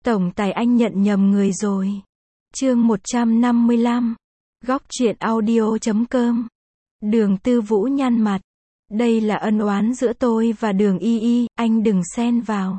Tổng tài anh nhận nhầm người rồi. Chương 155. Góc truyện audio.com. Đường Tư Vũ nhăn mặt. Đây là ân oán giữa tôi và Đường Y Y, anh đừng xen vào.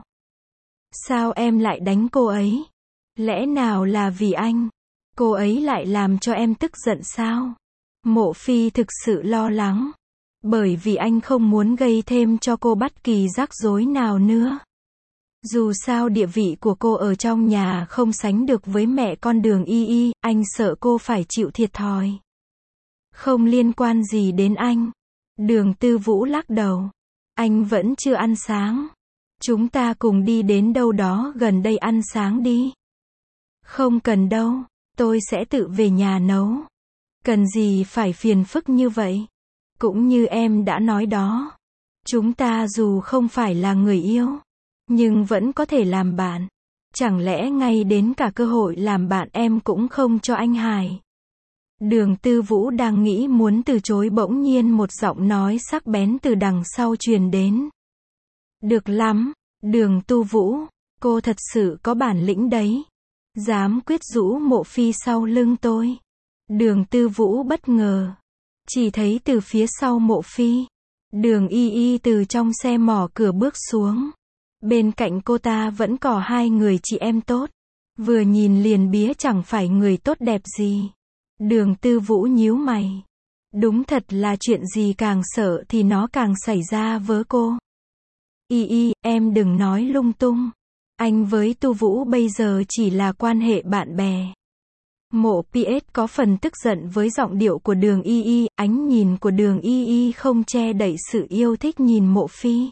Sao em lại đánh cô ấy? Lẽ nào là vì anh? Cô ấy lại làm cho em tức giận sao? Mộ Phi thực sự lo lắng. Bởi vì anh không muốn gây thêm cho cô bất kỳ rắc rối nào nữa. Dù sao địa vị của cô ở trong nhà không sánh được với mẹ con Đường Y Y, anh sợ cô phải chịu thiệt thòi. Không liên quan gì đến anh. Đường Tư Vũ lắc đầu. Anh vẫn chưa ăn sáng. Chúng ta cùng đi đến đâu đó gần đây ăn sáng đi. Không cần đâu, tôi sẽ tự về nhà nấu. Cần gì phải phiền phức như vậy? Cũng như em đã nói đó. Chúng ta dù không phải là người yêu, nhưng vẫn có thể làm bạn. Chẳng lẽ ngay đến cả cơ hội làm bạn em cũng không cho anh Hải? Đường Tư Vũ đang nghĩ muốn từ chối, bỗng nhiên một giọng nói sắc bén từ đằng sau truyền đến. Được lắm, Đường Tu Vũ, cô thật sự có bản lĩnh đấy. Dám quyết rũ Mộ Phi sau lưng tôi. Đường Tư Vũ bất ngờ. Chỉ thấy từ phía sau Mộ Phi, Đường Y Y từ trong xe mỏ cửa bước xuống. Bên cạnh cô ta vẫn có hai người chị em tốt. Vừa nhìn liền biết chẳng phải người tốt đẹp gì. Đường Tư Vũ nhíu mày. Đúng thật là chuyện gì càng sợ thì nó càng xảy ra với cô. Y Y, em đừng nói lung tung. Anh với Tu Vũ bây giờ chỉ là quan hệ bạn bè. Mộ PS có phần tức giận với giọng điệu của Đường Y Y, ánh nhìn của Đường Y Y không che đậy sự yêu thích nhìn Mộ Phi.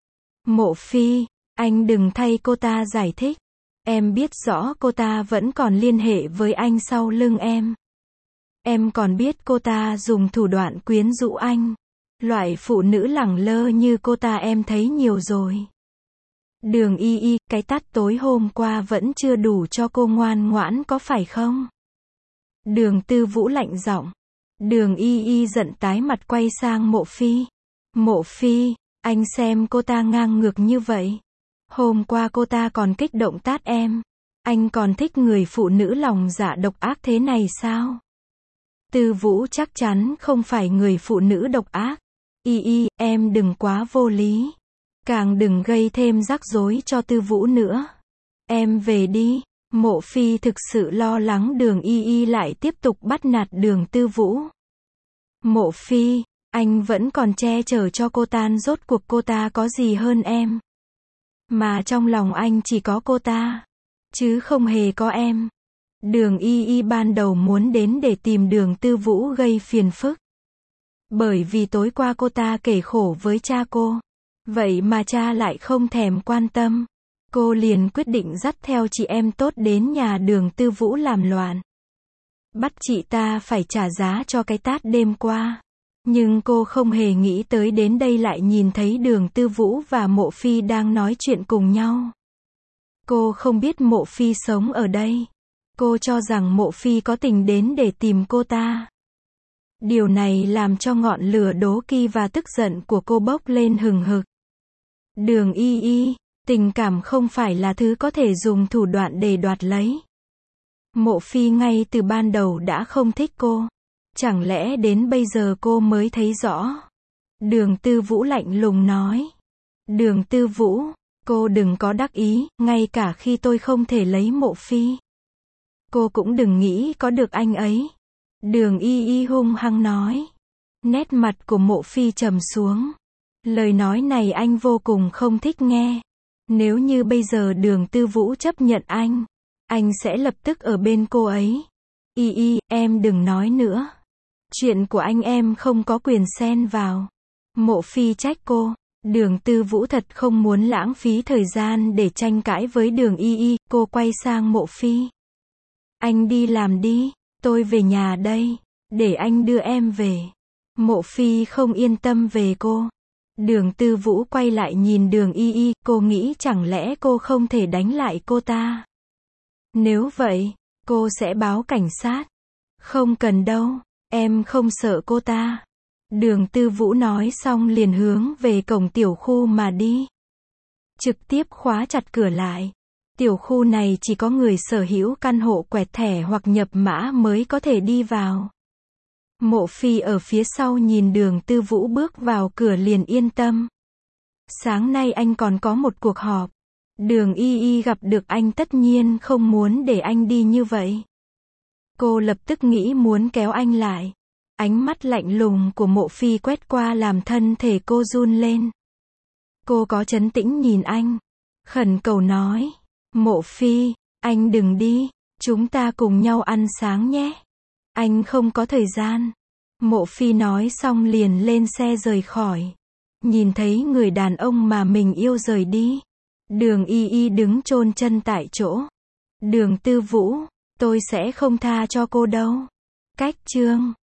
Mộ Phi, anh đừng thay cô ta giải thích. Em biết rõ cô ta vẫn còn liên hệ với anh sau lưng em. Em còn biết cô ta dùng thủ đoạn quyến rũ anh. Loại phụ nữ lẳng lơ như cô ta em thấy nhiều rồi. Đường Y Y, cái tát tối hôm qua vẫn chưa đủ cho cô ngoan ngoãn có phải không? Đường Tư Vũ lạnh giọng. Đường Y Y giận tái mặt quay sang Mộ Phi. Mộ Phi, anh xem cô ta ngang ngược như vậy. Hôm qua cô ta còn kích động tát em. Anh còn thích người phụ nữ lòng dạ độc ác thế này sao? Tư Vũ chắc chắn không phải người phụ nữ độc ác. Y Y, em đừng quá vô lý. Càng đừng gây thêm rắc rối cho Tư Vũ nữa. Em về đi. Mộ Phi thực sự lo lắng Đường Y Y lại tiếp tục bắt nạt Đường Tư Vũ. Mộ Phi, anh vẫn còn che chở cho cô ta, rốt cuộc cô ta có gì hơn em? Mà trong lòng anh chỉ có cô ta, chứ không hề có em. Đường Y Y ban đầu muốn đến để tìm Đường Tư Vũ gây phiền phức. Bởi vì tối qua cô ta kể khổ với cha cô. Vậy mà cha lại không thèm quan tâm. Cô liền quyết định dắt theo chị em tốt đến nhà Đường Tư Vũ làm loạn. Bắt chị ta phải trả giá cho cái tát đêm qua. Nhưng cô không hề nghĩ tới đến đây lại nhìn thấy Đường Tư Vũ và Mộ Phi đang nói chuyện cùng nhau. Cô không biết Mộ Phi sống ở đây. Cô cho rằng Mộ Phi có tình đến để tìm cô ta. Điều này làm cho ngọn lửa đố kỵ và tức giận của cô bốc lên hừng hực. Đường Y Y, tình cảm không phải là thứ có thể dùng thủ đoạn để đoạt lấy. Mộ Phi ngay từ ban đầu đã không thích cô. Chẳng lẽ đến bây giờ cô mới thấy rõ? Đường Tư Vũ lạnh lùng nói. Đường Tư Vũ, cô đừng có đắc ý, ngay cả khi tôi không thể lấy Mộ Phi, cô cũng đừng nghĩ có được anh ấy. Đường Y Y hung hăng nói. Nét mặt của Mộ Phi trầm xuống. Lời nói này anh vô cùng không thích nghe. Nếu như bây giờ Đường Tư Vũ chấp nhận anh sẽ lập tức ở bên cô ấy. Y Y, em đừng nói nữa. Chuyện của anh em không có quyền xen vào. Mộ Phi trách cô. Đường Tư Vũ thật không muốn lãng phí thời gian để tranh cãi với Đường Y Y, cô quay sang Mộ Phi. Anh đi làm đi, tôi về nhà đây, để anh đưa em về. Mộ Phi không yên tâm về cô. Đường Tư Vũ quay lại nhìn Đường Y Y, cô nghĩ chẳng lẽ cô không thể đánh lại cô ta. Nếu vậy, cô sẽ báo cảnh sát. Không cần đâu, em không sợ cô ta. Đường Tư Vũ nói xong liền hướng về cổng tiểu khu mà đi. Trực tiếp khóa chặt cửa lại. Tiểu khu này chỉ có người sở hữu căn hộ quẹt thẻ hoặc nhập mã mới có thể đi vào. Mộ Phi ở phía sau nhìn Đường Tư Vũ bước vào cửa liền yên tâm. Sáng nay anh còn có một cuộc họp. Đường Y Y gặp được anh tất nhiên không muốn để anh đi như vậy. Cô lập tức nghĩ muốn kéo anh lại. Ánh mắt lạnh lùng của Mộ Phi quét qua làm thân thể cô run lên. Cô có trấn tĩnh nhìn anh. Khẩn cầu nói. Mộ Phi, anh đừng đi. Chúng ta cùng nhau ăn sáng nhé. Anh không có thời gian. Mộ Phi nói xong liền lên xe rời khỏi. Nhìn thấy người đàn ông mà mình yêu rời đi. Đường Y Y đứng chôn chân tại chỗ. Đường Tư Vũ, tôi sẽ không tha cho cô đâu. Cách chương